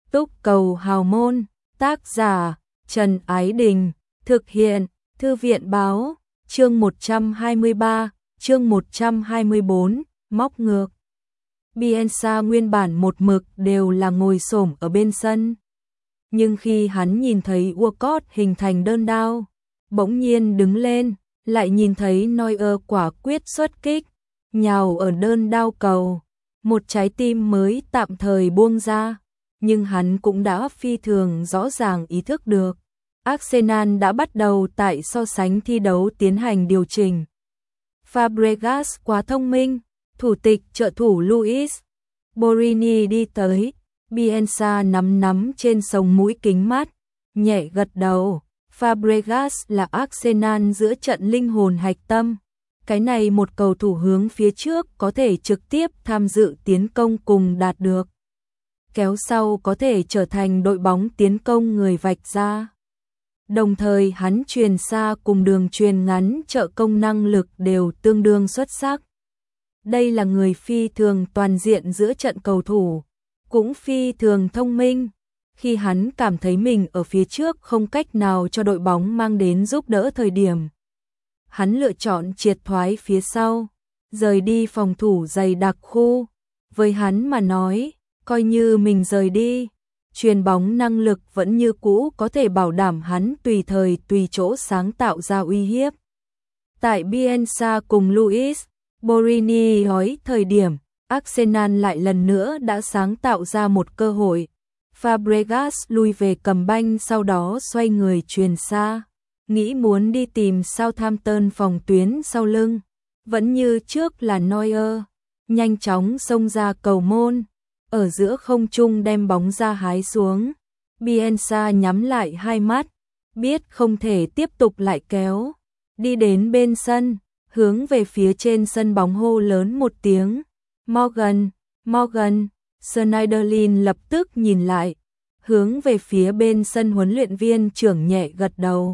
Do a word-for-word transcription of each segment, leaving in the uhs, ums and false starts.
Túc cầu hào môn, tác giả Trần Ái Đình, thực hiện Thư viện báo, chương một trăm hai mươi ba, chương một trăm hai mươi bốn, móc ngược. Bielsa nguyên bản một mực đều là ngồi xổm ở bên sân. Nhưng khi hắn nhìn thấy Walcott hình thành đơn đao, bỗng nhiên đứng lên, lại nhìn thấy Neuer quả quyết xuất kích, nhào ở đơn đao cầu. Một trái tim mới tạm thời buông ra, nhưng hắn cũng đã phi thường rõ ràng ý thức được. Arsenal đã bắt đầu tại so sánh thi đấu tiến hành điều chỉnh. Fabregas quá thông minh, thủ tịch trợ thủ Luis Borini đi tới, Bielsa nắm nắm trên sống mũi kính mắt, nhẹ gật đầu. Fabregas là Arsenal giữa trận linh hồn hạch tâm. Cái này một cầu thủ hướng phía trước có thể trực tiếp tham dự tiến công cùng đạt được. Kéo sau có thể trở thành đội bóng tiến công người vạch ra. Đồng thời hắn truyền xa cùng đường truyền ngắn trợ công năng lực đều tương đương xuất sắc. Đây là người phi thường toàn diện giữa trận cầu thủ, cũng phi thường thông minh. Khi hắn cảm thấy mình ở phía trước không cách nào cho đội bóng mang đến giúp đỡ thời điểm, hắn lựa chọn triệt thoái phía sau, rời đi phòng thủ dày đặc khu. Với hắn mà nói, coi như mình rời đi, chuyền bóng năng lực vẫn như cũ có thể bảo đảm hắn tùy thời tùy chỗ sáng tạo ra uy hiếp. Tại Bielsa cùng Luis Borini nói thời điểm, Arsenal lại lần nữa đã sáng tạo ra một cơ hội. Fabregas lui về cầm banh, sau đó xoay người truyền xa, nghĩ muốn đi tìm Southampton phòng tuyến sau lưng. Vẫn như trước là Neuer, nhanh chóng xông ra cầu môn, ở giữa không trung đem bóng ra hái xuống. Bielsa nhắm lại hai mắt, biết không thể tiếp tục lại kéo, đi đến bên sân, hướng về phía trên sân bóng hô lớn một tiếng, Morgan, Morgan. Schneiderlin lập tức nhìn lại, hướng về phía bên sân huấn luyện viên trưởng nhẹ gật đầu.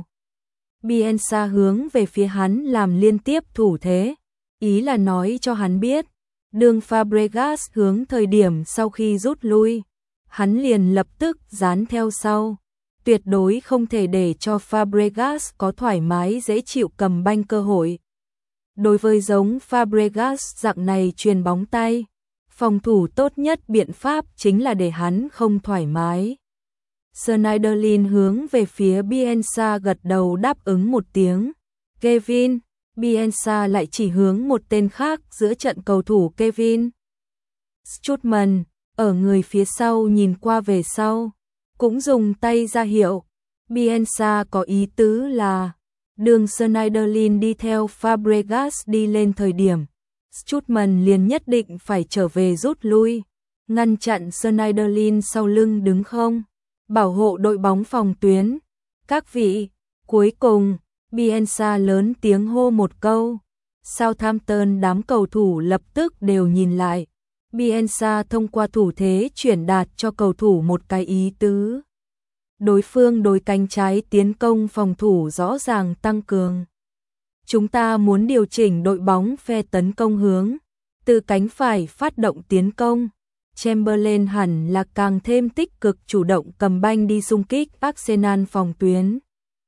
Bielsa hướng về phía hắn làm liên tiếp thủ thế, ý là nói cho hắn biết, đường Fabregas hướng thời điểm sau khi rút lui, hắn liền lập tức dán theo sau, tuyệt đối không thể để cho Fabregas có thoải mái dễ chịu cầm banh cơ hội. Đối với giống Fabregas dạng này chuyền bóng tay, phòng thủ tốt nhất biện pháp chính là để hắn không thoải mái. Schneiderlin hướng về phía Bielsa gật đầu đáp ứng một tiếng. Kevin, Bielsa lại chỉ hướng một tên khác giữa trận cầu thủ Kevin Strootman, ở người phía sau nhìn qua về sau, cũng dùng tay ra hiệu. Bielsa có ý tứ là, đường Schneiderlin đi theo Fabregas đi lên thời điểm, Strootman liền nhất định phải trở về rút lui, ngăn chặn Schneiderlin sau lưng đứng không, bảo hộ đội bóng phòng tuyến. Các vị, cuối cùng, Bielsa lớn tiếng hô một câu, Southampton đám cầu thủ lập tức đều nhìn lại. Bielsa thông qua thủ thế chuyển đạt cho cầu thủ một cái ý tứ. Đối phương đối cánh trái tiến công phòng thủ rõ ràng tăng cường. Chúng ta muốn điều chỉnh đội bóng phe tấn công hướng, từ cánh phải phát động tiến công. Chamberlain hẳn là càng thêm tích cực chủ động cầm banh đi xung kích Arsenal phòng tuyến.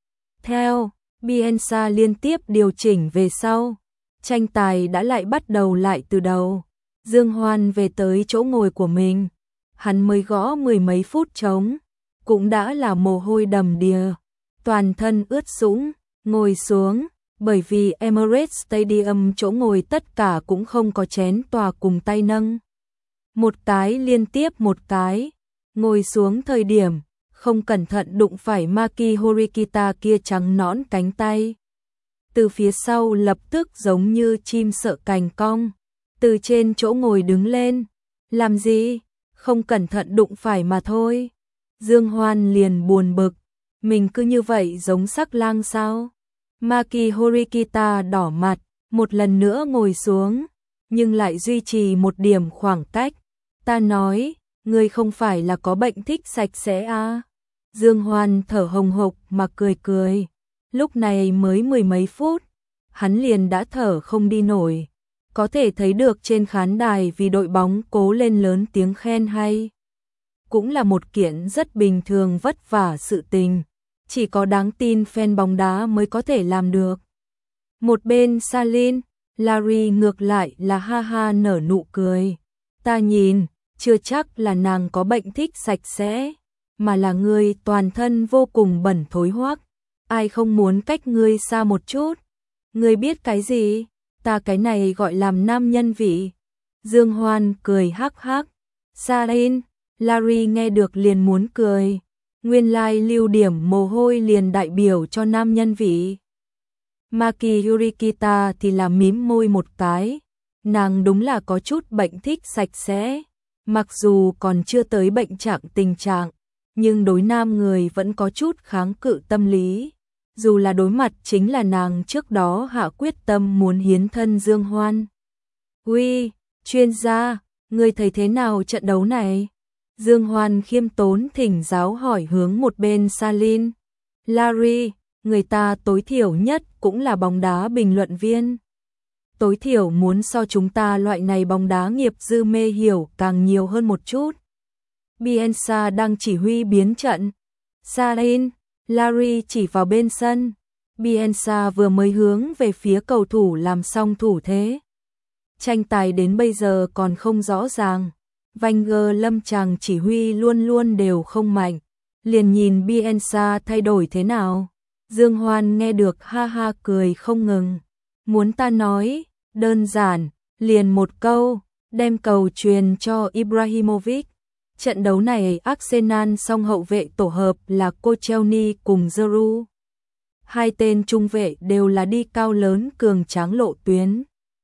Theo, Bielsa liên tiếp điều chỉnh về sau, tranh tài đã lại bắt đầu lại từ đầu. Dương Hoan về tới chỗ ngồi của mình, hắn mới gõ mười mấy phút trống, cũng đã là mồ hôi đầm đìa, toàn thân ướt sũng, ngồi xuống. Bởi vì Emirates Stadium chỗ ngồi tất cả cũng không có chén tòa cùng tay nâng. Một cái liên tiếp một cái, ngồi xuống thời điểm, không cẩn thận đụng phải Maki Horikita kia trắng nõn cánh tay. Từ phía sau lập tức giống như chim sợ cành cong, từ trên chỗ ngồi đứng lên. Làm gì? Không cẩn thận đụng phải mà thôi. Dương Hoan liền buồn bực, mình cứ như vậy giống sắc lang sao? Maki Horikita đỏ mặt, một lần nữa ngồi xuống, nhưng lại duy trì một điểm khoảng cách. Ta nói, ngươi không phải là có bệnh thích sạch sẽ à? Dương Hoan thở hồng hộc mà cười cười. Lúc này mới mười mấy phút, hắn liền đã thở không đi nổi. Có thể thấy được trên khán đài vì đội bóng cố lên lớn tiếng khen hay. cũng là một kiện rất bình thường vất vả sự tình, chỉ có đáng tin fan bóng đá mới có thể làm được. Một bên Salin, Larry ngược lại là ha ha nở nụ cười. Ta nhìn, chưa chắc là nàng có bệnh thích sạch sẽ, mà là người toàn thân vô cùng bẩn thối hoắc. Ai không muốn cách ngươi xa một chút? Ngươi biết cái gì? Ta cái này gọi làm nam nhân vị. Dương Hoan cười hắc hắc. Salin, Larry nghe được liền muốn cười. Nguyên lai lưu điểm mồ hôi liền đại biểu cho nam nhân vị. Maki Yurikita thì là mím môi một cái. Nàng đúng là có chút bệnh thích sạch sẽ. Mặc dù còn chưa tới bệnh trạng tình trạng, nhưng đối nam người vẫn có chút kháng cự tâm lý. Dù là đối mặt chính là nàng trước đó hạ quyết tâm muốn hiến thân Dương Hoan. Uy, chuyên gia, ngươi thấy thế nào trận đấu này? Dương Hoan khiêm tốn thỉnh giáo hỏi hướng một bên Salin. Larry, người ta tối thiểu nhất cũng là bóng đá bình luận viên. Tối thiểu muốn so chúng ta loại này bóng đá nghiệp dư mê hiểu càng nhiều hơn một chút. Bielsa đang chỉ huy biến trận. Salin, Larry chỉ vào bên sân. Bielsa vừa mới hướng về phía cầu thủ làm xong thủ thế. Tranh tài đến bây giờ còn không rõ ràng. Wenger lâm chàng chỉ huy luôn luôn đều không mạnh. Liền nhìn Bielsa thay đổi thế nào. Dương Hoan nghe được ha ha cười không ngừng. Muốn ta nói, đơn giản, liền một câu, đem cầu truyền cho Ibrahimovic. Trận đấu này Arsenal song hậu vệ tổ hợp là Koscielny cùng Giroud. Hai tên trung vệ đều là đi cao lớn cường tráng lộ tuyến.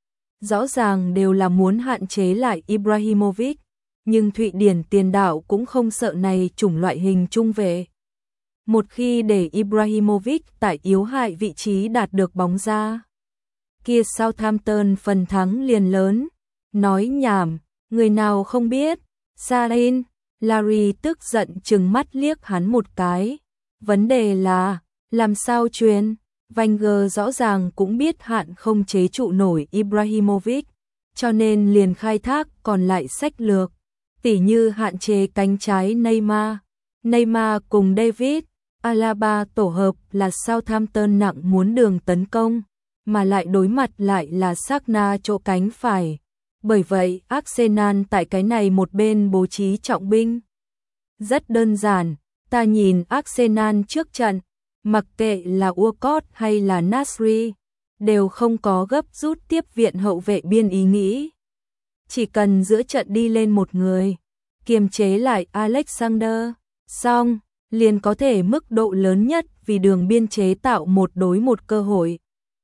Rõ ràng đều là muốn hạn chế lại Ibrahimovic, nhưng Thụy Điển tiền đạo cũng không sợ này chủng loại hình trung vệ. Một khi để Ibrahimovic tại yếu hại vị trí đạt được bóng ra, kia Southampton phần thắng liền lớn. Nói nhảm, người nào không biết. Salin, Larry tức giận trừng mắt liếc hắn một cái. Vấn đề là, làm sao truyền? Wenger rõ ràng cũng biết hạn không chế trụ nổi Ibrahimovic, cho nên liền khai thác còn lại sách lược. Tỉ như hạn chế cánh trái Neymar. Neymar cùng David Alaba tổ hợp là Southampton nặng muốn đường tấn công, mà lại đối mặt lại là Sagna chỗ cánh phải. Bởi vậy, Arsenal tại cái này một bên bố trí trọng binh. Rất đơn giản, ta nhìn Arsenal trước trận, mặc kệ là Walcott hay là Nasri, đều không có gấp rút tiếp viện hậu vệ biên ý nghĩ. Chỉ cần giữa trận đi lên một người, kiềm chế lại Alexander, xong, liền có thể mức độ lớn nhất vì đường biên chế tạo một đối một cơ hội.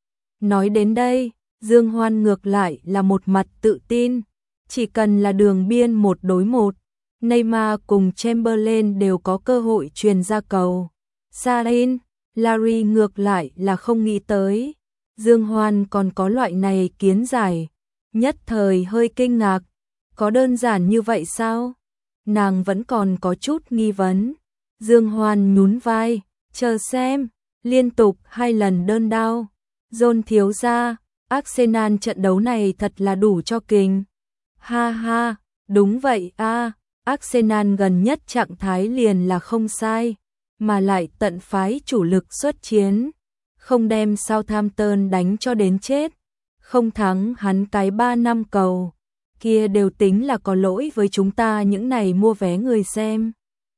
Nói đến đây, Dương Hoan ngược lại là một mặt tự tin, chỉ cần là đường biên một đối một, Neymar cùng Chamberlain đều có cơ hội truyền ra cầu. Salin, Larry ngược lại là không nghĩ tới, Dương Hoan còn có loại này kiến giải, nhất thời hơi kinh ngạc, có đơn giản như vậy sao? Nàng vẫn còn có chút nghi vấn. Dương Hoan nhún vai, chờ xem, liên tục hai lần đơn đao. John thiếu gia, Arsenal trận đấu này thật là đủ cho kinh. Ha ha, đúng vậy a, Arsenal gần nhất trạng thái liền là không sai, mà lại tận phái chủ lực xuất chiến, không đem Southampton đánh cho đến chết, không thắng hắn cái ba năm cầu, kia đều tính là có lỗi với chúng ta những này mua vé người xem.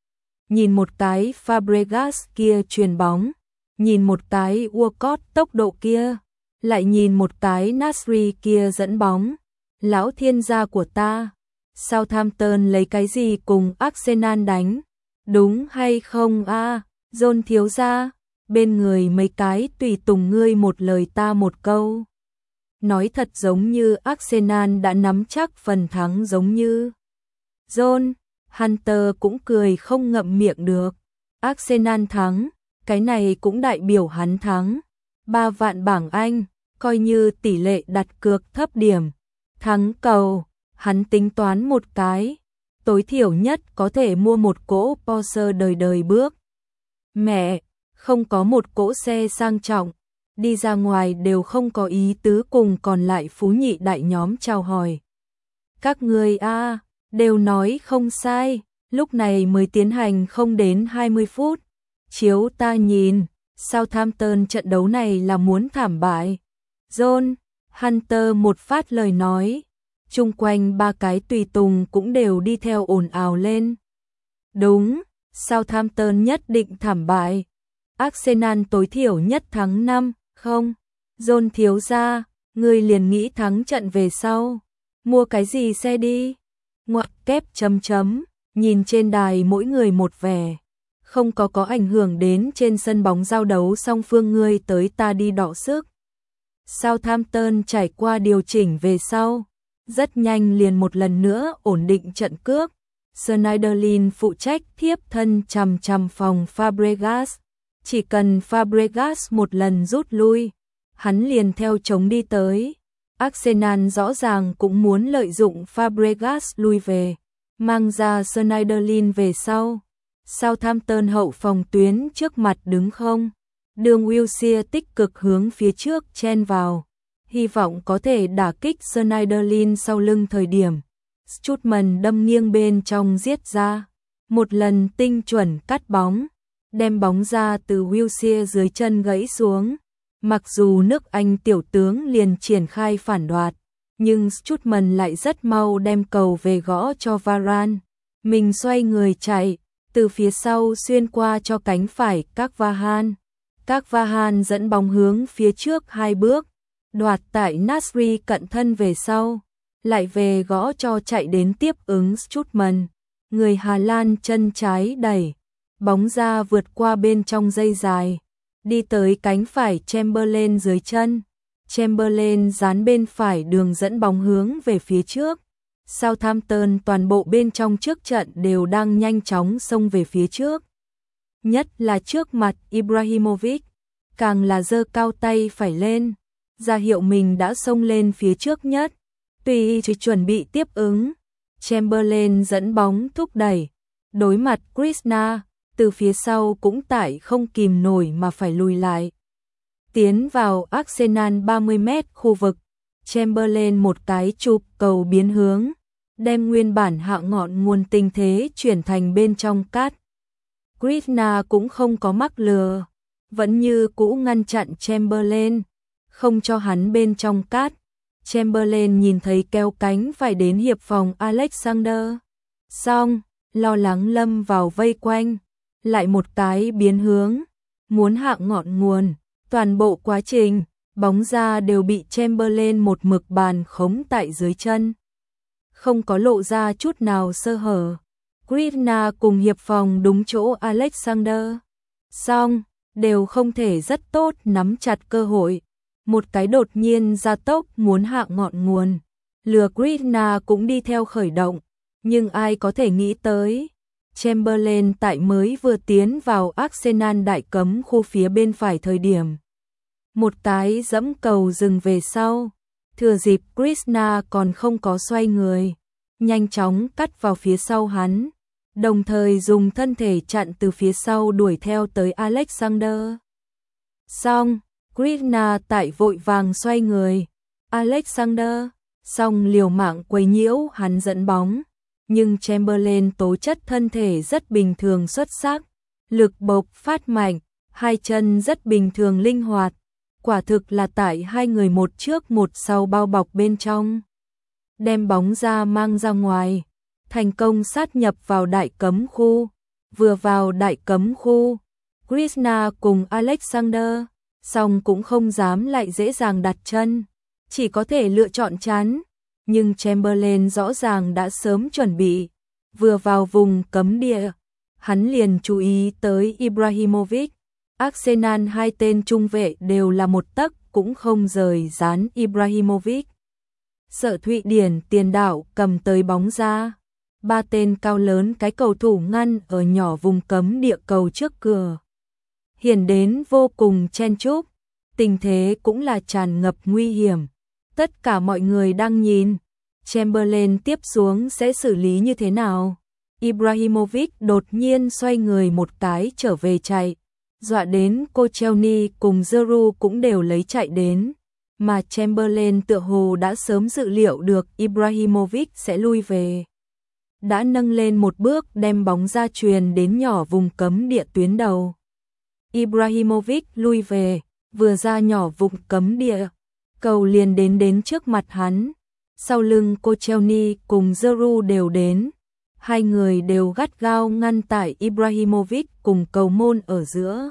Nhìn một cái Fabregas kia chuyền bóng, nhìn một cái Walcott tốc độ kia, lại nhìn một cái Nasri kia dẫn bóng. Lão thiên gia của ta, Southampton lấy cái gì cùng Arsenal đánh? Đúng hay không a? À, John thiếu gia, bên người mấy cái tùy tùng ngươi một lời ta một câu. Nói thật giống như Arsenal đã nắm chắc phần thắng giống như. John, Hunter cũng cười không ngậm miệng được. Arsenal thắng, cái này cũng đại biểu hắn thắng. Ba vạn bảng Anh, coi như tỷ lệ đặt cược thấp điểm. Thắng cầu, hắn tính toán một cái, tối thiểu nhất có thể mua một cỗ Porsche đời đời bước. Mẹ, không có một cỗ xe sang trọng, đi ra ngoài đều không có ý tứ cùng còn lại phú nhị đại nhóm chào hỏi. Các người a, đều nói không sai, lúc này mới tiến hành không đến hai mươi phút. Chiếu ta nhìn, Southampton trận đấu này là muốn thảm bại. John Hunter một phát lời nói, chung quanh ba cái tùy tùng cũng đều đi theo ồn ào lên. Đúng, Southampton nhất định thảm bại. Arsenal tối thiểu nhất thắng năm không. John thiếu gia, người liền nghĩ thắng trận về sau. Mua cái gì xe đi? Ngoặc kép chấm chấm, nhìn trên đài mỗi người một vẻ. Không có có ảnh hưởng đến trên sân bóng giao đấu song phương ngươi tới ta đi đọ sức. Southampton trải qua điều chỉnh về sau, rất nhanh liền một lần nữa ổn định trận cước. Schneiderlin phụ trách thiếp thân chằm chằm phòng Fabregas, chỉ cần Fabregas một lần rút lui, hắn liền theo chống đi tới. Arsenal rõ ràng cũng muốn lợi dụng Fabregas lui về, mang ra Schneiderlin về sau. Southampton hậu phòng tuyến trước mặt đứng không. Đường Wilshere tích cực hướng phía trước chen vào, hy vọng có thể đả kích Schneiderlin sau lưng thời điểm. Strootman đâm nghiêng bên trong giết ra, một lần tinh chuẩn cắt bóng, đem bóng ra từ Wilshere dưới chân gãy xuống. Mặc dù nước Anh tiểu tướng liền triển khai phản đoạt, nhưng Strootman lại rất mau đem cầu về gõ cho Varane. Mình xoay người chạy, từ phía sau xuyên qua cho cánh phải Carvajal. Carvajal dẫn bóng hướng phía trước hai bước, đoạt tại Nasri cận thân về sau, lại về gõ cho chạy đến tiếp ứng Strootman. Người Hà Lan chân trái đẩy, bóng ra vượt qua bên trong dây dài, đi tới cánh phải Chamberlain dưới chân. Chamberlain dán bên phải đường dẫn bóng hướng về phía trước. Southampton toàn bộ bên trong trước trận đều đang nhanh chóng xông về phía trước. Nhất là trước mặt Ibrahimovic, càng là giơ cao tay phải lên, ra hiệu mình đã xông lên phía trước nhất. Tuy chỉ chuẩn bị tiếp ứng, Chamberlain dẫn bóng thúc đẩy, đối mặt Krishna, từ phía sau cũng tại không kìm nổi mà phải lùi lại. Tiến vào Arsenal ba mươi mét khu vực, Chamberlain một cái chụp cầu biến hướng, đem nguyên bản hạ ngọn nguồn tình thế chuyển thành bên trong cát. Krishna cũng không có mắc lừa, vẫn như cũ ngăn chặn Chamberlain, không cho hắn bên trong cát. Chamberlain nhìn thấy kéo cánh phải đến hiệp phòng Alexander, xong, lo lắng lâm vào vây quanh, lại một cái biến hướng, muốn hạ ngọn nguồn. Toàn bộ quá trình, bóng ra đều bị Chamberlain một mực bàn khống tại dưới chân, không có lộ ra chút nào sơ hở. Krishna cùng hiệp phòng đúng chỗ Alexander, xong, đều không thể rất tốt nắm chặt cơ hội. Một cái đột nhiên ra tốc muốn hạ ngọn nguồn, lừa Krishna cũng đi theo khởi động, nhưng ai có thể nghĩ tới. Chamberlain tại mới vừa tiến vào Arsenal đại cấm khu phía bên phải thời điểm, một cái dẫm cầu dừng về sau, thừa dịp Krishna còn không có xoay người, nhanh chóng cắt vào phía sau hắn, đồng thời dùng thân thể chặn từ phía sau đuổi theo tới Alexander. Xong, Krishna tại vội vàng xoay người, Alexander, xong liều mạng quấy nhiễu hắn dẫn bóng, nhưng Chamberlain tố chất thân thể rất bình thường xuất sắc, lực bộc phát mạnh, hai chân rất bình thường linh hoạt, quả thực là tại hai người một trước một sau bao bọc bên trong, đem bóng ra mang ra ngoài, thành công sát nhập vào đại cấm khu. Vừa vào đại cấm khu, Krishna cùng Alexander, song cũng không dám lại dễ dàng đặt chân, chỉ có thể lựa chọn chắn. Nhưng Chamberlain rõ ràng đã sớm chuẩn bị, vừa vào vùng cấm địa, hắn liền chú ý tới Ibrahimovic. Arsenal hai tên trung vệ đều là một tấc cũng không rời dán Ibrahimovic. Sở Thụy Điển tiền đạo cầm tới bóng ra, ba tên cao lớn cái cầu thủ ngăn ở nhỏ vùng cấm địa cầu trước cửa. Hiển đến vô cùng chen chúc, tình thế cũng là tràn ngập nguy hiểm. Tất cả mọi người đang nhìn, Chamberlain tiếp xuống sẽ xử lý như thế nào. Ibrahimovic đột nhiên xoay người một cái trở về chạy, dọa đến Koscielny cùng Giroud cũng đều lấy chạy đến, mà Chamberlain tựa hồ đã sớm dự liệu được Ibrahimovic sẽ lui về. đã nâng lên một bước đem bóng ra truyền đến nhỏ vùng cấm địa tuyến đầu. Ibrahimovic lui về, vừa ra nhỏ vùng cấm địa, cầu liền đến đến trước mặt hắn. Sau lưng Koscielny cùng Giroud đều đến, hai người đều gắt gao ngăn tại Ibrahimovic cùng cầu môn ở giữa.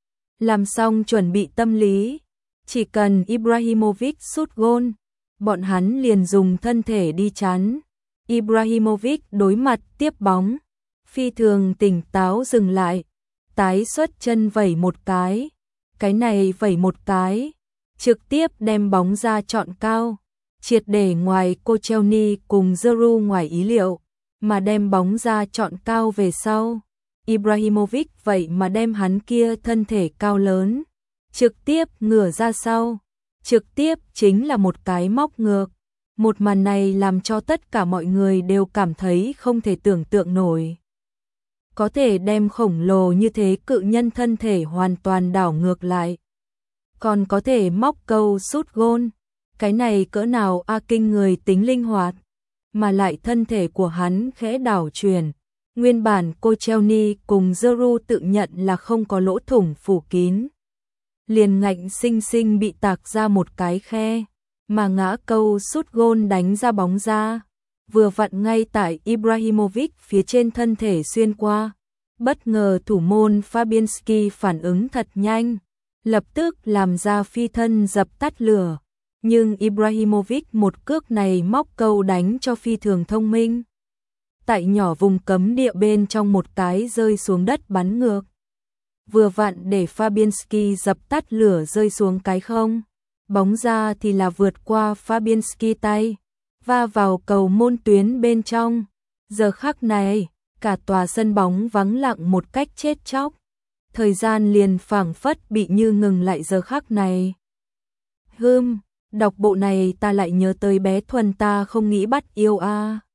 Làm xong chuẩn bị tâm lý, chỉ cần Ibrahimovic sút gôn, bọn hắn liền dùng thân thể đi chắn. Ibrahimovic đối mặt tiếp bóng, phi thường tỉnh táo dừng lại, tái xuất chân vẩy một cái, cái này vẩy một cái, trực tiếp đem bóng ra chọn cao, triệt để ngoài Koscielny cùng Giroud ngoài ý liệu, mà đem bóng ra chọn cao về sau. Ibrahimovic vậy mà đem hắn kia thân thể cao lớn, trực tiếp ngửa ra sau, trực tiếp chính là một cái móc ngược. Một màn này làm cho tất cả mọi người đều cảm thấy không thể tưởng tượng nổi. Có thể đem khổng lồ như thế cự nhân thân thể hoàn toàn đảo ngược lại. Còn có thể móc câu sút gôn. Cái này cỡ nào a kinh người tính linh hoạt. Mà lại thân thể của hắn khẽ đảo chuyển. Nguyên bản Koscielny cùng Giroud tự nhận là không có lỗ thủng phủ kín. Liền ngạnh sinh sinh bị tạc ra một cái khe. Mà ngã câu sút gôn đánh ra bóng ra, vừa vặn ngay tại Ibrahimovic phía trên thân thể xuyên qua. Bất ngờ thủ môn Fabianski phản ứng thật nhanh, lập tức làm ra phi thân dập tắt lửa. Nhưng Ibrahimovic một cước này móc câu đánh cho phi thường thông minh. Tại nhỏ vùng cấm địa bên trong một cái rơi xuống đất bắn ngược. Vừa vặn để Fabianski dập tắt lửa rơi xuống cái không. Bóng ra thì là vượt qua Fabianski tay, va vào cầu môn tuyến bên trong. Giờ khắc này, cả tòa sân bóng vắng lặng một cách chết chóc. Thời gian liền phảng phất bị như ngừng lại giờ khắc này. Hừm, đọc bộ này ta lại nhớ tới bé Thuần ta không nghĩ bắt yêu a.